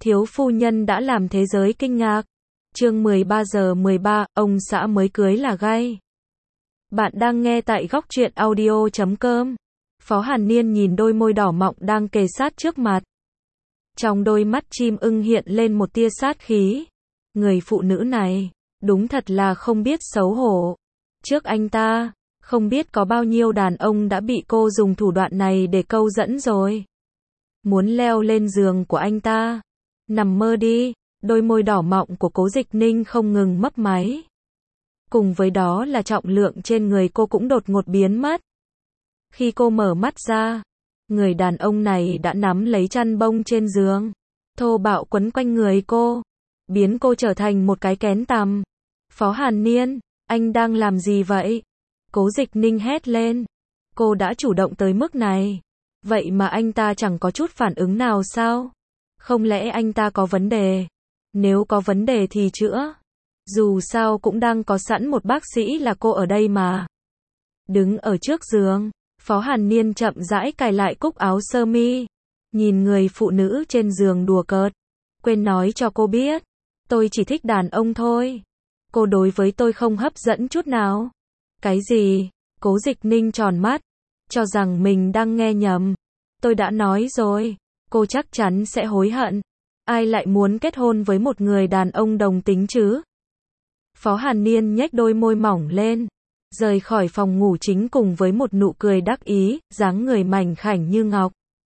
Thiếu phu nhân đã làm thế giới kinh ngạc. Chương 13 giờ 13, ông xã mới cưới là gay. Bạn đang nghe tại góc truyện audio.com. Phó Hàn Niên nhìn đôi môi đỏ mọng đang kề sát trước mặt. Trong đôi mắt chim ưng hiện lên một tia sát khí. Người phụ nữ này, đúng thật là không biết xấu hổ. Trước anh ta, không biết có bao nhiêu đàn ông đã bị cô dùng thủ đoạn này để câu dẫn rồi. Muốn leo lên giường của anh ta. Nằm mơ đi, đôi môi đỏ mọng của Cố Dịch Ninh không ngừng mấp máy. Cùng với đó là trọng lượng trên người cô cũng đột ngột biến mất. Khi cô mở mắt ra, người đàn ông này đã nắm lấy chăn bông trên giường, thô bạo quấn quanh người cô, biến cô trở thành một cái kén tằm. Phó Hàn Niên, anh đang làm gì vậy? Cố Dịch Ninh hét lên. Cô đã chủ động tới mức này, vậy mà anh ta chẳng có chút phản ứng nào sao? Không lẽ anh ta có vấn đề? Nếu có vấn đề thì chữa. Dù sao cũng đang có sẵn một bác sĩ là cô ở đây mà. Đứng ở trước giường, Phó Hàn Niên chậm rãi cài lại cúc áo sơ mi, nhìn người phụ nữ trên giường đùa cợt. Quên nói cho cô biết, tôi chỉ thích đàn ông thôi. Cô đối với tôi không hấp dẫn chút nào. Cái gì? Cố Dịch Ninh tròn mắt, cho rằng mình đang nghe nhầm. Tôi đã nói rồi, cô chắc chắn sẽ hối hận. Ai lại muốn kết hôn với một người đàn ông đồng tính chứ? Phó Hàn Niên nhếch đôi môi mỏng lên, rời khỏi phòng ngủ chính cùng với một nụ cười đắc ý, dáng người mảnh khảnh như ngọc.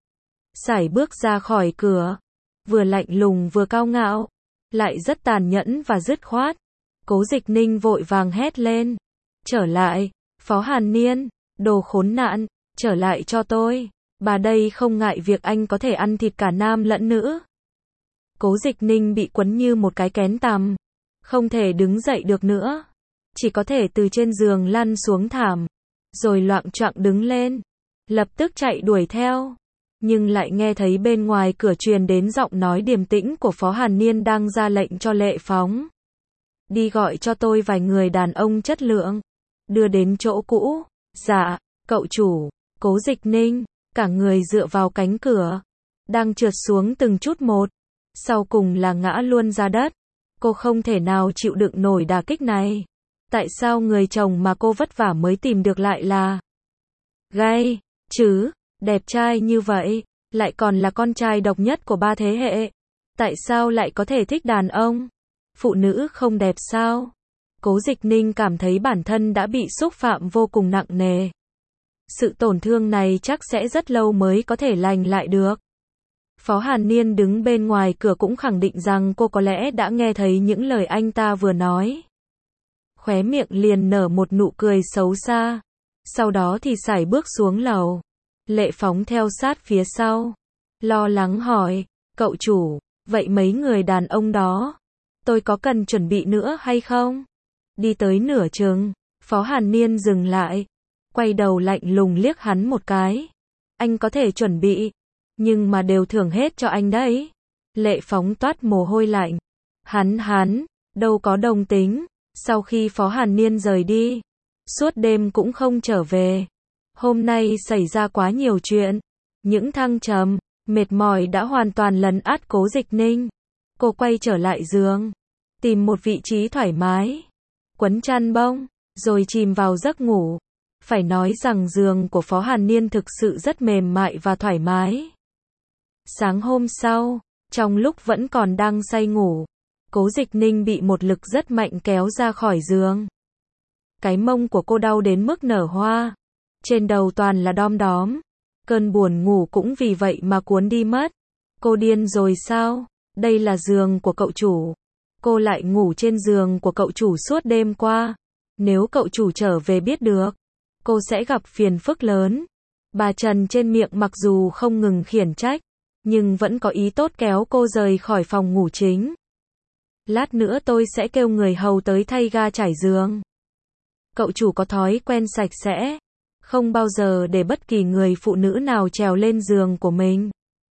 Sải bước ra khỏi cửa, vừa lạnh lùng vừa cao ngạo, lại rất tàn nhẫn và dứt khoát. Cố Dịch Ninh vội vàng hét lên. Trở lại, Phó Hàn Niên, đồ khốn nạn, trở lại cho tôi. Bà đây không ngại việc anh có thể ăn thịt cả nam lẫn nữ. Cố Dịch Ninh bị quấn như một cái kén tằm, không thể đứng dậy được nữa, chỉ có thể từ trên giường lăn xuống thảm, rồi loạng choạng đứng lên, lập tức chạy đuổi theo, nhưng lại nghe thấy bên ngoài cửa truyền đến giọng nói điềm tĩnh của Phó Hàn Niên đang ra lệnh cho Lệ Phóng. Đi gọi cho tôi vài người đàn ông chất lượng, đưa đến chỗ cũ. Dạ, cậu chủ. Cố Dịch Ninh, cả người dựa vào cánh cửa, đang trượt xuống từng chút một, sau cùng là ngã luôn ra đất. Cô không thể nào chịu đựng nổi đả kích này. Tại sao người chồng mà cô vất vả mới tìm được lại là gay chứ? Đẹp trai như vậy, lại còn là con trai độc nhất của 3 thế hệ. Tại sao lại có thể thích đàn ông? Phụ nữ không đẹp sao? Cố Dịch Ninh cảm thấy bản thân đã bị xúc phạm vô cùng nặng nề. Sự tổn thương này chắc sẽ rất lâu mới có thể lành lại được. Phó Hàn Niên đứng bên ngoài cửa cũng khẳng định rằng cô có lẽ đã nghe thấy những lời anh ta vừa nói. Khóe miệng liền nở một nụ cười xấu xa. Sau đó thì sải bước xuống lầu. Lệ Phóng theo sát phía sau, lo lắng hỏi, cậu chủ, vậy mấy người đàn ông đó, tôi có cần chuẩn bị nữa hay không? Đi tới nửa chừng, Phó Hàn Niên dừng lại, quay đầu lạnh lùng liếc hắn một cái. Anh có thể chuẩn bị, nhưng mà đều thưởng hết cho anh đấy. Lệ Phóng toát mồ hôi lạnh. Hắn, đâu có đồng tính. Sau khi Phó Hàn Niên rời đi, suốt đêm cũng không trở về. Hôm nay xảy ra quá nhiều chuyện. Những thăng trầm, mệt mỏi đã hoàn toàn lấn át Cố Dịch Ninh. Cô quay trở lại giường, tìm một vị trí thoải mái, quấn chăn bông, rồi chìm vào giấc ngủ. Phải nói rằng giường của Phó Hàn Niên thực sự rất mềm mại và thoải mái. Sáng hôm sau, trong lúc vẫn còn đang say ngủ, Cố Dịch Ninh bị một lực rất mạnh kéo ra khỏi giường. Cái mông của cô đau đến mức nở hoa, trên đầu toàn là đom đóm. Cơn buồn ngủ cũng vì vậy mà cuốn đi mất. Cô điên rồi sao? Đây là giường của cậu chủ. Cô lại ngủ trên giường của cậu chủ suốt đêm qua. Nếu cậu chủ trở về biết được, cô sẽ gặp phiền phức lớn. Bà Trần trên miệng mặc dù không ngừng khiển trách, nhưng vẫn có ý tốt kéo cô rời khỏi phòng ngủ chính. Lát nữa tôi sẽ kêu người hầu tới thay ga trải giường. Cậu chủ có thói quen sạch sẽ, không bao giờ để bất kỳ người phụ nữ nào trèo lên giường của mình.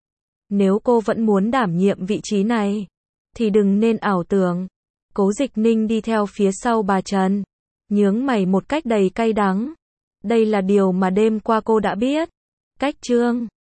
Nếu cô vẫn muốn đảm nhiệm vị trí này, thì đừng nên ảo tưởng. Cố Dịch Ninh đi theo phía sau bà Trần, nhướng mày một cách đầy cay đắng. Đây là điều mà đêm qua cô đã biết. Cách chương